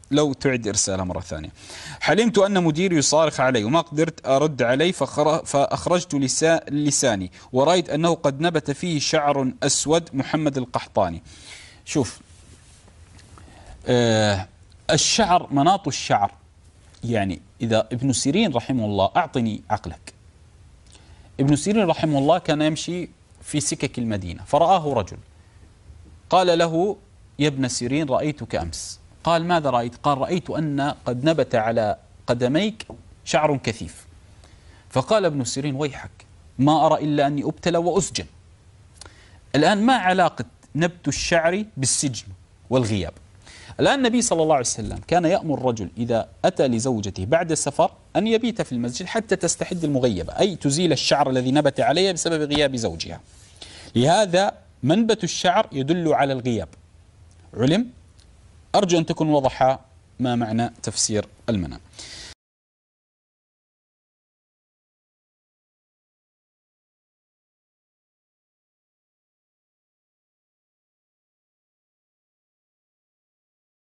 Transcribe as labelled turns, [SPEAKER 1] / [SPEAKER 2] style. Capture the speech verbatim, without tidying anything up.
[SPEAKER 1] لو تعد إرسالها مرة ثانية. حلمت أن مديري يصارخ علي وما قدرت أرد عليه فأخرجت لساني ورأيت أنه قد نبت فيه شعر أسود. محمد القحطاني. شوف، آه الشعر، مناط الشعر، يعني إذا ابن سيرين رحمه الله، أعطني عقلك. ابن سيرين رحمه الله كان يمشي في سكك المدينة فرآه رجل قال له: يا ابن سيرين رأيتك أمس. قال: ماذا رأيت؟ قال: رأيت أن قد نبت على قدميك شعر كثيف. فقال ابن سيرين: ويحك، ما أرى إلا أني أبتلى وأسجن. الآن ما علاقة نبت الشعر بالسجن والغياب؟ الآن النبي صلى الله عليه وسلم كان يأمر الرجل إذا أتى لزوجته بعد السفر أن يبيت في المسجد حتى تستحد المغيبة، أي تزيل الشعر الذي نبت عليها بسبب غياب زوجها. لهذا منبت الشعر يدل على الغياب. علم؟ أرجو أن تكون وضح ما معنى تفسير المنام.